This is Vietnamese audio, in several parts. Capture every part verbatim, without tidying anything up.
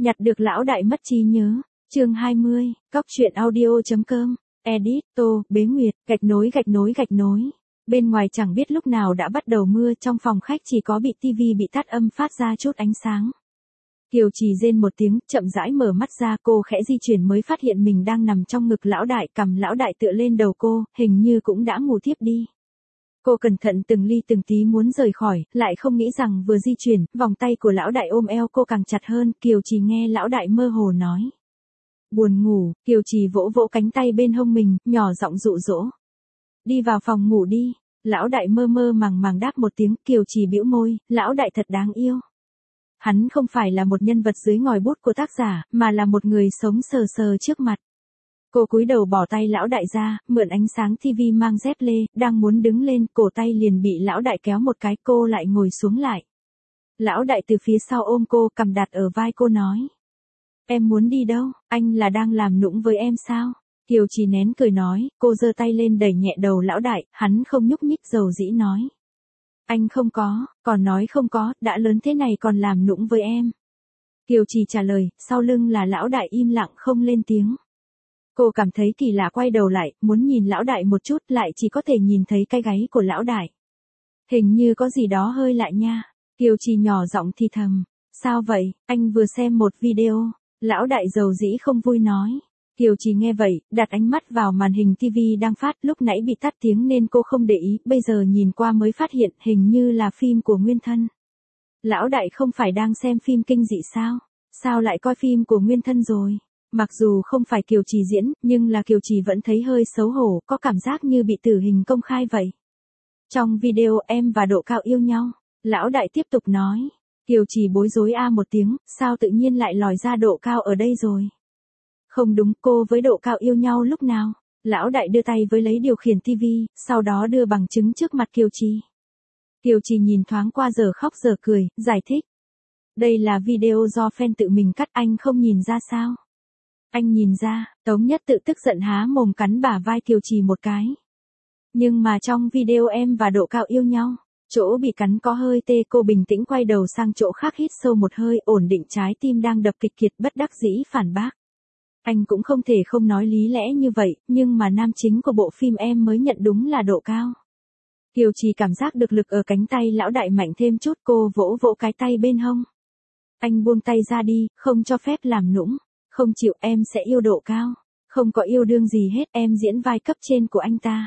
Nhặt được lão đại mất trí nhớ. Chương hai mươi, cóc truyện audio.com, edit, tô, bế nguyệt, gạch nối gạch nối gạch nối. Bên ngoài chẳng biết lúc nào đã bắt đầu mưa, trong phòng khách chỉ có bị tivi bị tắt âm phát ra chút ánh sáng. Kiều Trì rên một tiếng, chậm rãi mở mắt ra, cô khẽ di chuyển mới phát hiện mình đang nằm trong ngực lão đại, cầm lão đại tựa lên đầu cô, hình như cũng đã ngủ thiếp đi. Cô cẩn thận từng ly từng tí muốn rời khỏi, lại không nghĩ rằng vừa di chuyển, vòng tay của lão đại ôm eo cô càng chặt hơn. Kiều Trì nghe lão đại mơ hồ nói. Buồn ngủ, Kiều Trì vỗ vỗ cánh tay bên hông mình, nhỏ giọng dụ dỗ. Đi vào phòng ngủ đi. Lão đại mơ mơ màng màng đáp một tiếng. Kiều Trì bĩu môi, lão đại thật đáng yêu. Hắn không phải là một nhân vật dưới ngòi bút của tác giả, mà là một người sống sờ sờ trước mặt. Cô cúi đầu bỏ tay lão đại ra, mượn ánh sáng tivi mang dép lê, đang muốn đứng lên, cổ tay liền bị lão đại kéo một cái, cô lại ngồi xuống lại. Lão đại từ phía sau ôm cô, cầm đặt ở vai cô nói. Em muốn đi đâu, anh là đang làm nũng với em sao? Kiều Trì nén cười nói, cô giơ tay lên đẩy nhẹ đầu lão đại, hắn không nhúc nhích dầu dĩ nói. Anh không có, còn nói không có, đã lớn thế này còn làm nũng với em. Kiều Trì trả lời, sau lưng là lão đại im lặng không lên tiếng. Cô cảm thấy kỳ lạ quay đầu lại, muốn nhìn lão đại một chút, lại chỉ có thể nhìn thấy cái gáy của lão đại. Hình như có gì đó hơi lạ nha. Kiều Trì nhỏ giọng thì thầm. Sao vậy, anh vừa xem một video. Lão đại dầu dĩ không vui nói. Kiều Trì nghe vậy, đặt ánh mắt vào màn hình tivi đang phát, lúc nãy bị tắt tiếng nên cô không để ý, bây giờ nhìn qua mới phát hiện hình như là phim của Nguyên Thân. Lão đại không phải đang xem phim kinh dị sao? Sao lại coi phim của Nguyên Thân rồi? Mặc dù không phải Kiều Trì diễn, nhưng là Kiều Trì vẫn thấy hơi xấu hổ, có cảm giác như bị tử hình công khai vậy. Trong video em và Độ Cao yêu nhau, lão đại tiếp tục nói. Kiều Trì bối rối a một tiếng, sao tự nhiên lại lòi ra Độ Cao ở đây rồi? Không đúng, cô với Độ Cao yêu nhau lúc nào? Lão đại đưa tay với lấy điều khiển tivi, sau đó đưa bằng chứng trước mặt Kiều Trì. Kiều Trì nhìn thoáng qua giờ khóc giờ cười, giải thích. Đây là video do fan tự mình cắt, anh không nhìn ra sao? Anh nhìn ra, Tống Nhất tự tức giận há mồm cắn bả vai Kiều Trì một cái. Nhưng mà trong video em và Độ Cao yêu nhau, chỗ bị cắn có hơi tê, cô bình tĩnh quay đầu sang chỗ khác hít sâu một hơi, ổn định trái tim đang đập kịch kiệt, bất đắc dĩ phản bác. Anh cũng không thể không nói lý lẽ như vậy, nhưng mà nam chính của bộ phim em mới nhận đúng là Độ Cao. Kiều Trì cảm giác được lực ở cánh tay lão đại mạnh thêm chút, cô vỗ vỗ cái tay bên hông. Anh buông tay ra đi, không cho phép làm nũng. Không chịu, em sẽ yêu Độ Cao. Không có yêu đương gì hết, em diễn vai cấp trên của anh ta.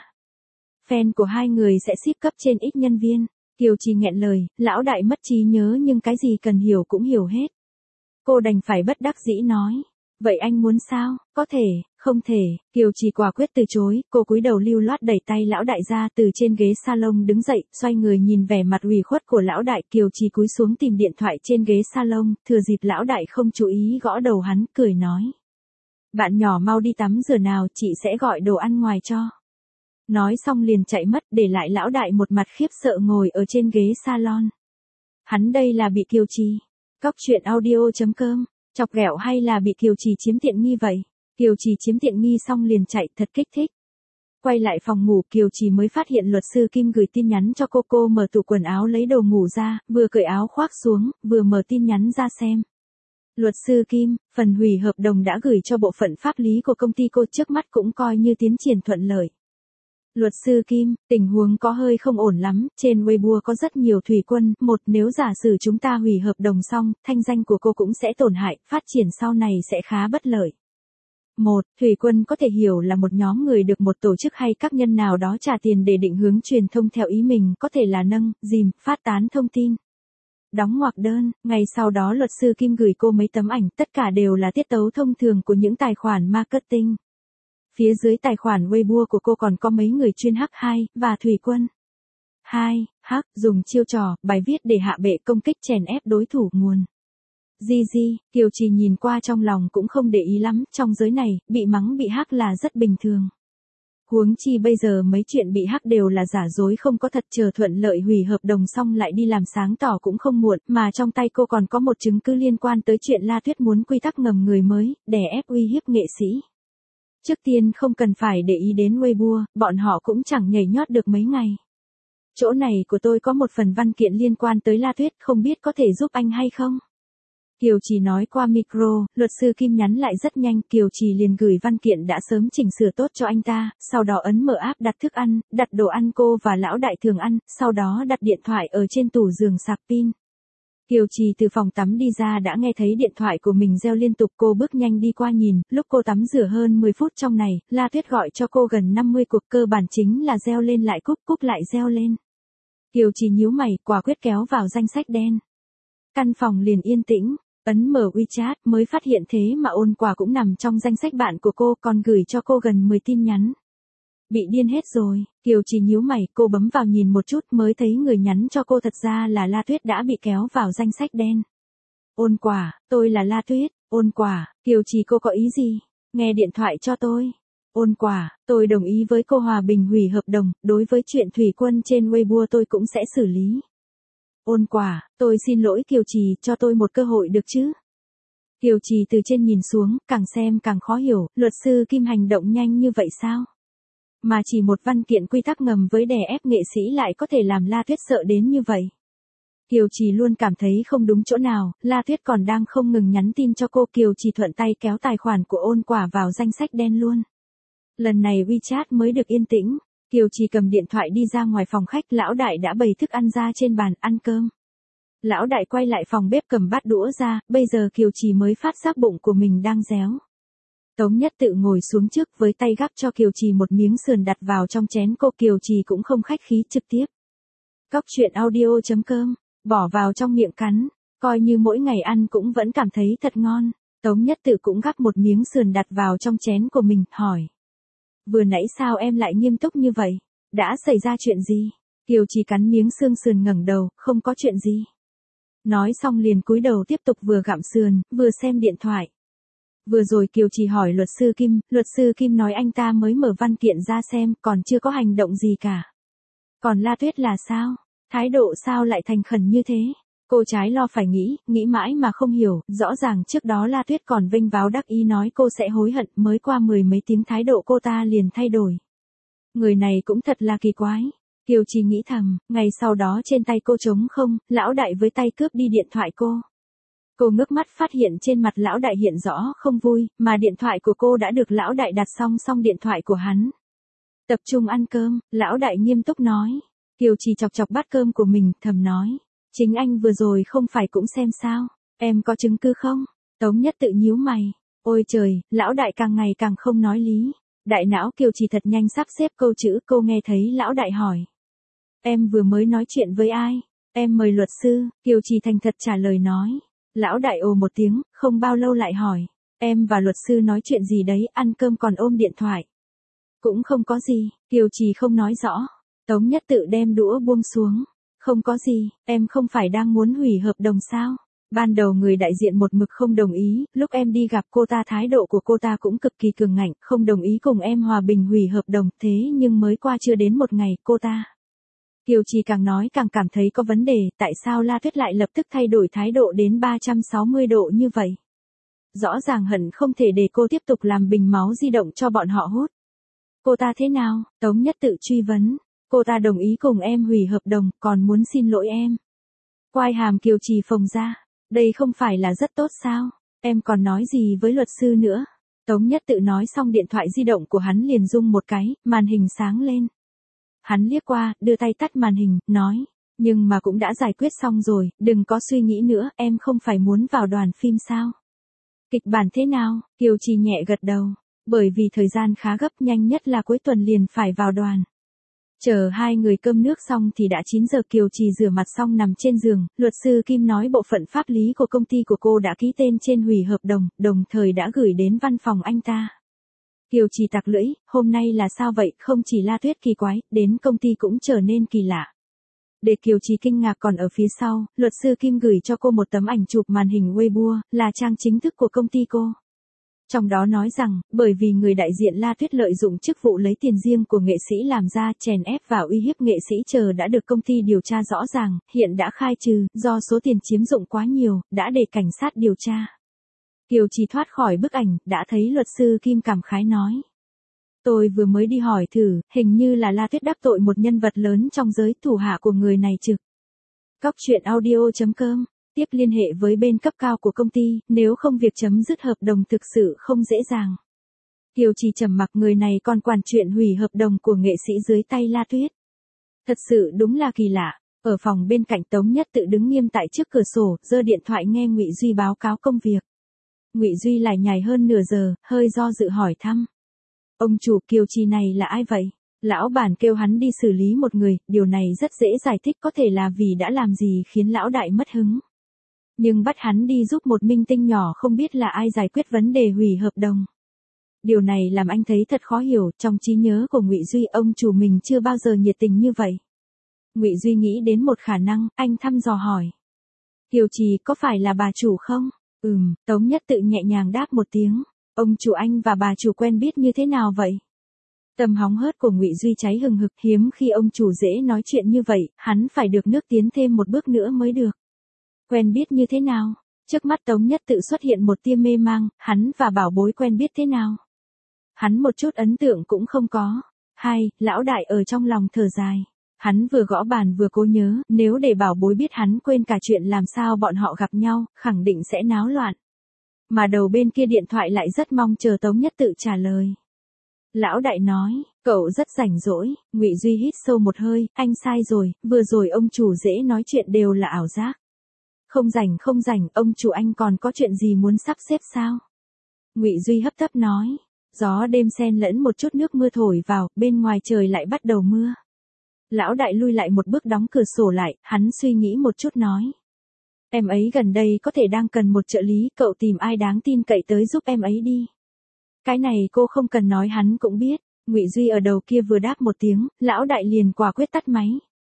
Fan của hai người sẽ ship cấp trên ít nhân viên. Kiều Trì nghẹn lời, lão đại mất trí nhớ nhưng cái gì cần hiểu cũng hiểu hết. Cô đành phải bất đắc dĩ nói. Vậy anh muốn sao? Có thể, không thể. Kiều Trì quả quyết từ chối, cô cúi đầu lưu loát đẩy tay lão đại ra, từ trên ghế salon đứng dậy, xoay người nhìn vẻ mặt ủy khuất của lão đại. Kiều Trì cúi xuống tìm điện thoại trên ghế salon, thừa dịp lão đại không chú ý gõ đầu hắn, cười nói. Bạn nhỏ mau đi tắm rửa nào, chị sẽ gọi đồ ăn ngoài cho. Nói xong liền chạy mất, để lại lão đại một mặt khiếp sợ ngồi ở trên ghế salon. Hắn đây là bị Kiều Trì, cóc truyện audio.com, chọc ghẹo hay là bị Kiều Trì chiếm tiện nghi vậy? Kiều Trì chiếm tiện nghi xong liền chạy, thật kích thích. Quay lại phòng ngủ, Kiều Trì mới phát hiện luật sư Kim gửi tin nhắn cho cô. Cô mở tủ quần áo lấy đồ ngủ ra, vừa cởi áo khoác xuống, vừa mở tin nhắn ra xem. Luật sư Kim, phần hủy hợp đồng đã gửi cho bộ phận pháp lý của công ty cô, trước mắt cũng coi như tiến triển thuận lợi. Luật sư Kim, tình huống có hơi không ổn lắm, trên Weibo có rất nhiều thủy quân, một nếu giả sử chúng ta hủy hợp đồng xong, thanh danh của cô cũng sẽ tổn hại, phát triển sau này sẽ khá bất lợi. Một, thủy quân có thể hiểu là một nhóm người được một tổ chức hay các nhân nào đó trả tiền để định hướng truyền thông theo ý mình, có thể là nâng, dìm, phát tán thông tin. Đóng ngoặc đơn, ngày sau đó luật sư Kim gửi cô mấy tấm ảnh, tất cả đều là tiết tấu thông thường của những tài khoản marketing. Phía dưới tài khoản Weibo của cô còn có mấy người chuyên hack hai, và thủy quân. hai. Hack, dùng chiêu trò, bài viết để hạ bệ công kích chèn ép đối thủ nguồn. Gigi, Kiều Trì nhìn qua trong lòng cũng không để ý lắm, trong giới này, bị mắng bị hack là rất bình thường. Huống chi bây giờ mấy chuyện bị hack đều là giả dối không có thật, chờ thuận lợi hủy hợp đồng xong lại đi làm sáng tỏ cũng không muộn, mà trong tay cô còn có một chứng cứ liên quan tới chuyện La Tuyết muốn quy tắc ngầm người mới, đè ép uy hiếp nghệ sĩ. Trước tiên không cần phải để ý đến Weibo, bọn họ cũng chẳng nhảy nhót được mấy ngày. Chỗ này của tôi có một phần văn kiện liên quan tới La Tuyết, không biết có thể giúp anh hay không? Kiều Trì nói qua micro, luật sư Kim nhắn lại rất nhanh, Kiều Trì liền gửi văn kiện đã sớm chỉnh sửa tốt cho anh ta, sau đó ấn mở app đặt thức ăn, đặt đồ ăn cô và lão đại thường ăn, sau đó đặt điện thoại ở trên tủ giường sạc pin. Kiều Trì từ phòng tắm đi ra đã nghe thấy điện thoại của mình reo liên tục, cô bước nhanh đi qua nhìn, lúc cô tắm rửa hơn mười phút trong này, La Tuyết gọi cho cô gần năm mươi cuộc, cơ bản chính là reo lên lại cúp, cúp lại reo lên. Kiều Trì nhíu mày, quả quyết kéo vào danh sách đen. Căn phòng liền yên tĩnh, ấn mở WeChat mới phát hiện thế mà Ôn Quả cũng nằm trong danh sách bạn của cô, còn gửi cho cô gần mười tin nhắn. Bị điên hết rồi, Kiều Trì nhíu mày, cô bấm vào nhìn một chút mới thấy người nhắn cho cô thật ra là La Tuyết đã bị kéo vào danh sách đen. Ôn Quả, tôi là La Tuyết. Ôn Quả, Kiều Trì cô có ý gì? Nghe điện thoại cho tôi. Ôn Quả, tôi đồng ý với cô hòa bình hủy hợp đồng, đối với chuyện Thủy Quân trên Weibo tôi cũng sẽ xử lý. Ôn Quả, tôi xin lỗi Kiều Trì, cho tôi một cơ hội được chứ? Kiều Trì từ trên nhìn xuống, càng xem càng khó hiểu, luật sư Kim hành động nhanh như vậy sao? Mà chỉ một văn kiện quy tắc ngầm với đè ép nghệ sĩ lại có thể làm La Tuyết sợ đến như vậy. Kiều Trì luôn cảm thấy không đúng chỗ nào, La Tuyết còn đang không ngừng nhắn tin cho cô, Kiều Trì thuận tay kéo tài khoản của Ôn Quả vào danh sách đen luôn. Lần này WeChat mới được yên tĩnh, Kiều Trì cầm điện thoại đi ra ngoài phòng khách, lão đại đã bày thức ăn ra trên bàn, ăn cơm. Lão đại quay lại phòng bếp cầm bát đũa ra, bây giờ Kiều Trì mới phát giác bụng của mình đang réo. Tống Nhất Tự ngồi xuống trước với tay gắp cho Kiều Trì một miếng sườn đặt vào trong chén cô, Kiều Trì cũng không khách khí trực tiếp. Cóc truyện audio chấm com, bỏ vào trong miệng cắn, coi như mỗi ngày ăn cũng vẫn cảm thấy thật ngon. Tống Nhất Tự cũng gắp một miếng sườn đặt vào trong chén của mình, hỏi. Vừa nãy sao em lại nghiêm túc như vậy? Đã xảy ra chuyện gì? Kiều Trì cắn miếng xương sườn ngẩng đầu, không có chuyện gì. Nói xong liền cúi đầu tiếp tục vừa gặm sườn, vừa xem điện thoại. Vừa rồi Kiều Trì hỏi luật sư Kim, luật sư Kim nói anh ta mới mở văn kiện ra xem, còn chưa có hành động gì cả. Còn La Tuyết là sao? Thái độ sao lại thành khẩn như thế? Cô trái lo phải nghĩ, nghĩ mãi mà không hiểu, rõ ràng trước đó La Tuyết còn vênh váo đắc ý nói cô sẽ hối hận, mới qua mười mấy tiếng thái độ cô ta liền thay đổi. Người này cũng thật là kỳ quái. Kiều Trì nghĩ thầm, ngày sau đó trên tay cô trống không, lão đại với tay cướp đi điện thoại cô. Cô ngước mắt phát hiện trên mặt lão đại hiện rõ không vui, mà điện thoại của cô đã được lão đại đặt song song điện thoại của hắn. Tập trung ăn cơm, lão đại nghiêm túc nói. Kiều Trì chọc chọc bát cơm của mình, thầm nói. Chính anh vừa rồi không phải cũng xem sao, em có chứng cứ không? Tống Nhất Tự nhíu mày. Ôi trời, lão đại càng ngày càng không nói lý. Đại não Kiều Trì thật nhanh sắp xếp câu chữ, cô nghe thấy lão đại hỏi. Em vừa mới nói chuyện với ai? Em mời luật sư, Kiều Trì thành thật trả lời nói. Lão đại ồ một tiếng, không bao lâu lại hỏi. Em và luật sư nói chuyện gì đấy, ăn cơm còn ôm điện thoại. Cũng không có gì, Kiều Trì không nói rõ. Tống Nhất Tự đem đũa buông xuống. Không có gì, em không phải đang muốn hủy hợp đồng sao? Ban đầu người đại diện một mực không đồng ý, lúc em đi gặp cô ta thái độ của cô ta cũng cực kỳ cường ngạnh, không đồng ý cùng em hòa bình hủy hợp đồng, thế nhưng mới qua chưa đến một ngày, cô ta. Kiều Trì càng nói càng cảm thấy có vấn đề, tại sao La Tuyết lại lập tức thay đổi thái độ đến ba trăm sáu mươi độ như vậy? Rõ ràng hận không thể để cô tiếp tục làm bình máu di động cho bọn họ hút. Cô ta thế nào? Tống Nhất Tự truy vấn. Cô ta đồng ý cùng em hủy hợp đồng, còn muốn xin lỗi em. Quai hàm Kiều Trì phồng ra. Đây không phải là rất tốt sao? Em còn nói gì với luật sư nữa? Tống Nhất Tự nói xong điện thoại di động của hắn liền rung một cái, màn hình sáng lên. Hắn liếc qua, đưa tay tắt màn hình, nói. Nhưng mà cũng đã giải quyết xong rồi, đừng có suy nghĩ nữa, em không phải muốn vào đoàn phim sao? Kịch bản thế nào? Kiều Trì nhẹ gật đầu. Bởi vì thời gian khá gấp, nhanh nhất là cuối tuần liền phải vào đoàn. Chờ hai người cơm nước xong thì đã chín giờ, Kiều Trì rửa mặt xong nằm trên giường, luật sư Kim nói bộ phận pháp lý của công ty của cô đã ký tên trên hủy hợp đồng, đồng thời đã gửi đến văn phòng anh ta. Kiều Trì tặc lưỡi, hôm nay là sao vậy, không chỉ La Tuyết kỳ quái, đến công ty cũng trở nên kỳ lạ. Để Kiều Trì kinh ngạc còn ở phía sau, luật sư Kim gửi cho cô một tấm ảnh chụp màn hình Weibo, là trang chính thức của công ty cô. Trong đó nói rằng, bởi vì người đại diện La Tuyết lợi dụng chức vụ lấy tiền riêng của nghệ sĩ làm ra, chèn ép và uy hiếp nghệ sĩ chờ đã được công ty điều tra rõ ràng, hiện đã khai trừ, do số tiền chiếm dụng quá nhiều, đã để cảnh sát điều tra. Kiều Trì thoát khỏi bức ảnh, đã thấy luật sư Kim cảm khái nói. Tôi vừa mới đi hỏi thử, hình như là La Tuyết đắc tội một nhân vật lớn trong giới thủ hạ của người này trực. Cóc truyện audio chấm com tiếp liên hệ với bên cấp cao của công ty, nếu không việc chấm dứt hợp đồng thực sự không dễ dàng. Kiều Trì trầm mặc, người này còn quản chuyện hủy hợp đồng của nghệ sĩ dưới tay La Tuyết. Thật sự đúng là kỳ lạ. Ở phòng bên cạnh, Tống Nhất Tự đứng nghiêm tại trước cửa sổ, giơ điện thoại nghe Ngụy Duy báo cáo công việc. Ngụy Duy lải nhải hơn nửa giờ, hơi do dự hỏi thăm. Ông chủ, Kiều Trì này là ai vậy? Lão bản kêu hắn đi xử lý một người, điều này rất dễ giải thích, có thể là vì đã làm gì khiến lão đại mất hứng. Nhưng bắt hắn đi giúp một minh tinh nhỏ không biết là ai giải quyết vấn đề hủy hợp đồng. Điều này làm anh thấy thật khó hiểu, trong trí nhớ của Ngụy Duy, ông chủ mình chưa bao giờ nhiệt tình như vậy. Ngụy Duy nghĩ đến một khả năng, anh thăm dò hỏi. Kiều Trì có phải là bà chủ không? Ừm, Tống Nhất Tự nhẹ nhàng đáp một tiếng. Ông chủ, anh và bà chủ quen biết như thế nào vậy? Tâm hóng hớt của Ngụy Duy cháy hừng hực, hiếm khi ông chủ dễ nói chuyện như vậy, hắn phải được nước tiến thêm một bước nữa mới được. Quen biết như thế nào? Trước mắt Tống Nhất Tự xuất hiện một tia mê mang, hắn và bảo bối quen biết thế nào? Hắn một chút ấn tượng cũng không có. Hai, lão đại ở trong lòng thở dài. Hắn vừa gõ bàn vừa cố nhớ, nếu để bảo bối biết hắn quên cả chuyện làm sao bọn họ gặp nhau, khẳng định sẽ náo loạn. Mà đầu bên kia điện thoại lại rất mong chờ Tống Nhất Tự trả lời. Lão đại nói, cậu rất rảnh rỗi. Ngụy Duy hít sâu một hơi, anh sai rồi, vừa rồi ông chủ dễ nói chuyện đều là ảo giác. Không rảnh không rảnh, ông chủ anh còn có chuyện gì muốn sắp xếp sao? Ngụy Duy hấp tấp nói, gió đêm xen lẫn một chút nước mưa thổi vào, bên ngoài trời lại bắt đầu mưa. Lão đại lui lại một bước, đóng cửa sổ lại, hắn suy nghĩ một chút nói. Em ấy gần đây có thể đang cần một trợ lý, cậu tìm ai đáng tin cậy tới giúp em ấy đi. Cái này cô không cần nói, hắn cũng biết. Ngụy Duy ở đầu kia vừa đáp một tiếng, lão đại liền quả quyết tắt máy.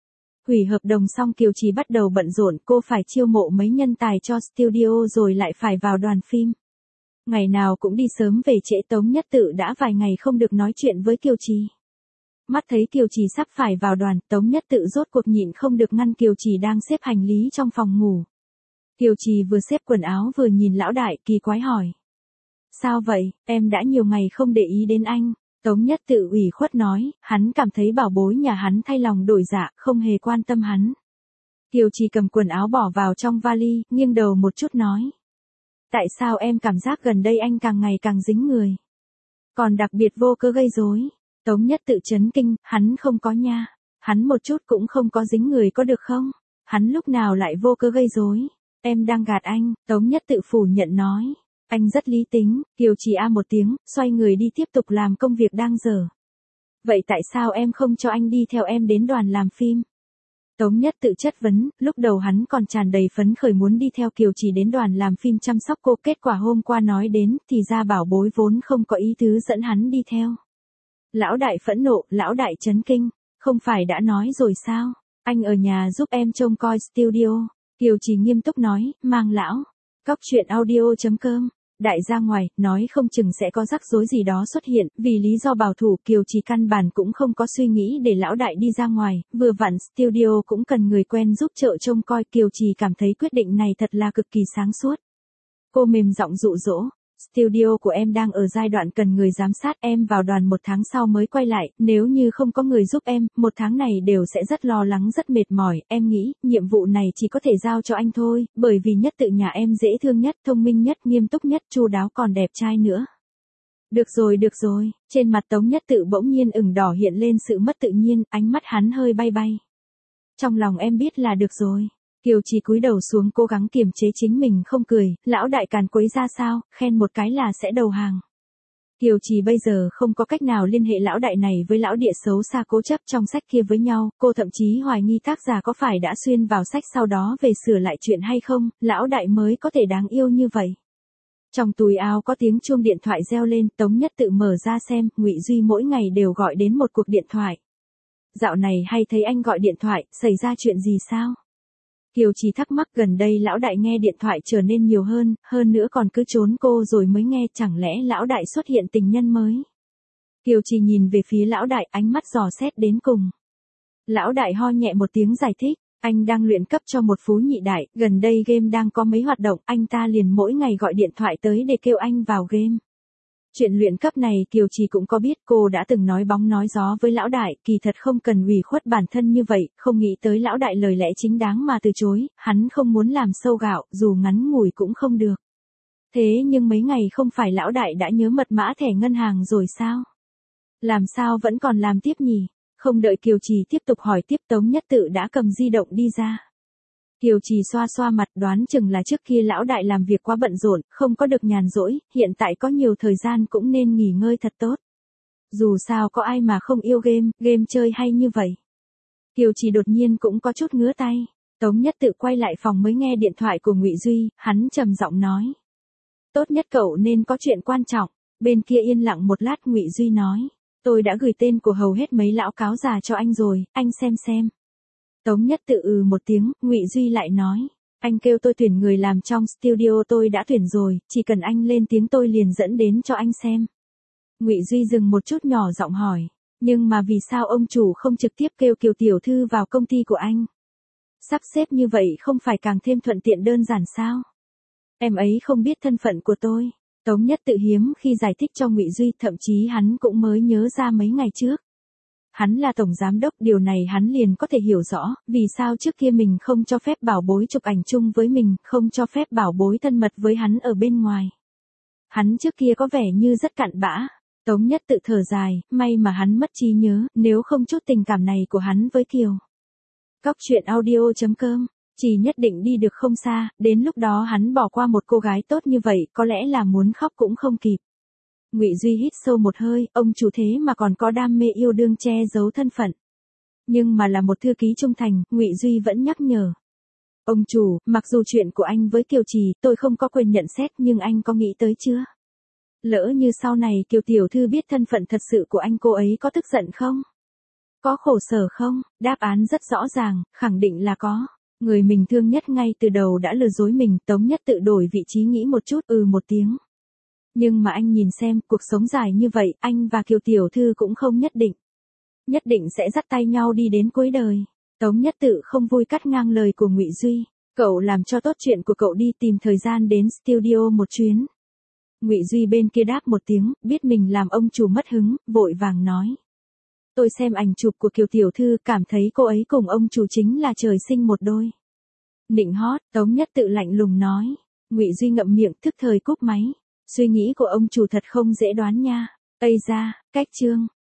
Hủy hợp đồng xong, Kiều Trì bắt đầu bận rộn, cô phải chiêu mộ mấy nhân tài cho studio rồi lại phải vào đoàn phim. Ngày nào cũng đi sớm về trễ, Tống Nhất Tự đã vài ngày không được nói chuyện với Kiều Trì. Mắt thấy Kiều Trì sắp phải vào đoàn, Tống Nhất Tự rốt cuộc nhịn không được ngăn Kiều Trì đang xếp hành lý trong phòng ngủ. Kiều Trì vừa xếp quần áo vừa nhìn lão đại, kỳ quái hỏi. Sao vậy, em đã nhiều ngày không để ý đến anh. Tống Nhất Tự ủy khuất nói, hắn cảm thấy bảo bối nhà hắn thay lòng đổi dạ, không hề quan tâm hắn. Kiều Trì cầm quần áo bỏ vào trong vali, nghiêng đầu một chút nói. Tại sao em cảm giác gần đây anh càng ngày càng dính người? Còn đặc biệt vô cớ gây rối. Tống Nhất Tự chấn kinh, hắn không có nha. Hắn một chút cũng không có dính người, có được không? Hắn lúc nào lại vô cớ gây rối? Em đang gạt anh, Tống Nhất Tự phủ nhận nói. Anh rất lý tính. Kiều Trì a một tiếng, xoay người đi tiếp tục làm công việc đang dở. Vậy tại sao em không cho anh đi theo em đến đoàn làm phim? Tống Nhất Tự chất vấn, lúc đầu hắn còn tràn đầy phấn khởi muốn đi theo Kiều Trì đến đoàn làm phim chăm sóc cô, kết quả hôm qua nói đến, thì ra bảo bối vốn không có ý tứ dẫn hắn đi theo. Lão đại phẫn nộ, lão đại chấn kinh, không phải đã nói rồi sao, anh ở nhà giúp em trông coi studio. Kiều Trì nghiêm túc nói, mang lão. Cóc truyện audio chấm com. Đại ra ngoài, nói không chừng sẽ có rắc rối gì đó xuất hiện, vì lý do bảo thủ Kiều Trì căn bản cũng không có suy nghĩ để lão đại đi ra ngoài, vừa vặn studio cũng cần người quen giúp trợ trông coi. Kiều Trì cảm thấy quyết định này thật là cực kỳ sáng suốt. Cô mềm giọng dụ dỗ, studio của em đang ở giai đoạn cần người giám sát, em vào đoàn một tháng sau mới quay lại, nếu như không có người giúp em, một tháng này đều sẽ rất lo lắng rất mệt mỏi, em nghĩ, nhiệm vụ này chỉ có thể giao cho anh thôi, bởi vì Nhất Tự nhà em dễ thương nhất, thông minh nhất, nghiêm túc nhất, chu đáo còn đẹp trai nữa. Được rồi được rồi, trên mặt Tống Nhất Tự bỗng nhiên ửng đỏ hiện lên sự mất tự nhiên, ánh mắt hắn hơi bay bay. Trong lòng em biết là được rồi. Kiều Trì cúi đầu xuống cố gắng kiềm chế chính mình không cười, lão đại càn quấy ra sao, khen một cái là sẽ đầu hàng. Kiều Trì bây giờ không có cách nào liên hệ lão đại này với lão địa xấu xa cố chấp trong sách kia với nhau, cô thậm chí hoài nghi tác giả có phải đã xuyên vào sách sau đó về sửa lại chuyện hay không, lão đại mới có thể đáng yêu như vậy. Trong túi áo có tiếng chuông điện thoại reo lên, Tống Nhất Tự mở ra xem, Ngụy Duy mỗi ngày đều gọi đến một cuộc điện thoại. Dạo này hay thấy anh gọi điện thoại, xảy ra chuyện gì sao? Kiều Trì thắc mắc, gần đây lão đại nghe điện thoại trở nên nhiều hơn, hơn nữa còn cứ trốn cô rồi mới nghe, chẳng lẽ lão đại xuất hiện tình nhân mới? Kiều Trì nhìn về phía lão đại, ánh mắt dò xét đến cùng. Lão đại ho nhẹ một tiếng giải thích, anh đang luyện cấp cho một phú nhị đại, gần đây game đang có mấy hoạt động, anh ta liền mỗi ngày gọi điện thoại tới để kêu anh vào game. Chuyện luyện cấp này Kiều Trì cũng có biết, cô đã từng nói bóng nói gió với lão đại, kỳ thật không cần ủy khuất bản thân như vậy, không nghĩ tới lão đại lời lẽ chính đáng mà từ chối, hắn không muốn làm sâu gạo, dù ngắn ngủi cũng không được. Thế nhưng mấy ngày không phải lão đại đã nhớ mật mã thẻ ngân hàng rồi sao? Làm sao vẫn còn làm tiếp nhỉ? Không đợi Kiều Trì tiếp tục hỏi tiếp, Tống Nhất Tự đã cầm di động đi ra. Kiều Trì xoa xoa mặt, đoán chừng là trước kia lão đại làm việc quá bận rộn, không có được nhàn rỗi, hiện tại có nhiều thời gian cũng nên nghỉ ngơi thật tốt. Dù sao có ai mà không yêu game, game chơi hay như vậy. Kiều Trì đột nhiên cũng có chút ngứa tay. Tống Nhất Tự quay lại phòng mới nghe điện thoại của Ngụy Duy, hắn trầm giọng nói: "Tốt nhất cậu nên có chuyện quan trọng." Bên kia yên lặng một lát, Ngụy Duy nói: "Tôi đã gửi tên của hầu hết mấy lão cáo già cho anh rồi, anh xem xem." Tống Nhất Tự ừ một tiếng, Ngụy Duy lại nói: "Anh kêu tôi tuyển người làm trong studio tôi đã tuyển rồi, chỉ cần anh lên tiếng tôi liền dẫn đến cho anh xem." Ngụy Duy dừng một chút nhỏ giọng hỏi: "Nhưng mà vì sao ông chủ không trực tiếp kêu Kiều tiểu thư vào công ty của anh? Sắp xếp như vậy không phải càng thêm thuận tiện đơn giản sao?" "Em ấy không biết thân phận của tôi." Tống Nhất Tự hiếm khi giải thích cho Ngụy Duy, thậm chí hắn cũng mới nhớ ra mấy ngày trước. Hắn là tổng giám đốc, điều này hắn liền có thể hiểu rõ, vì sao trước kia mình không cho phép bảo bối chụp ảnh chung với mình, không cho phép bảo bối thân mật với hắn ở bên ngoài. Hắn trước kia có vẻ như rất cặn bã. Tống Nhất Tự thở dài, may mà hắn mất trí nhớ, nếu không chút tình cảm này của hắn với Kiều. Cóc truyện audio chấm com, chỉ nhất định đi được không xa, đến lúc đó hắn bỏ qua một cô gái tốt như vậy, có lẽ là muốn khóc cũng không kịp. Ngụy Duy hít sâu một hơi, ông chủ thế mà còn có đam mê yêu đương che giấu thân phận. Nhưng mà là một thư ký trung thành, Ngụy Duy vẫn nhắc nhở: "Ông chủ, mặc dù chuyện của anh với Kiều Trì, tôi không có quyền nhận xét, nhưng anh có nghĩ tới chưa? Lỡ như sau này Kiều tiểu thư biết thân phận thật sự của anh, cô ấy có tức giận không? Có khổ sở không?" Đáp án rất rõ ràng, khẳng định là có. Người mình thương nhất ngay từ đầu đã lừa dối mình. Tống Nhất Tự đổi vị trí nghĩ một chút, ừ một tiếng. Nhưng mà anh nhìn xem, cuộc sống dài như vậy, anh và Kiều tiểu thư cũng không nhất định. Nhất định sẽ dắt tay nhau đi đến cuối đời. Tống Nhất Tự không vui cắt ngang lời của Ngụy Duy: "Cậu làm cho tốt chuyện của cậu đi, tìm thời gian đến studio một chuyến." Ngụy Duy bên kia đáp một tiếng, biết mình làm ông chủ mất hứng, vội vàng nói: "Tôi xem ảnh chụp của Kiều tiểu thư, cảm thấy cô ấy cùng ông chủ chính là trời sinh một đôi." "Nịnh hót." Tống Nhất Tự lạnh lùng nói. Ngụy Duy ngậm miệng, thức thời cúp máy. Suy nghĩ của ông chủ thật không dễ đoán nha. Ây da, cách chương.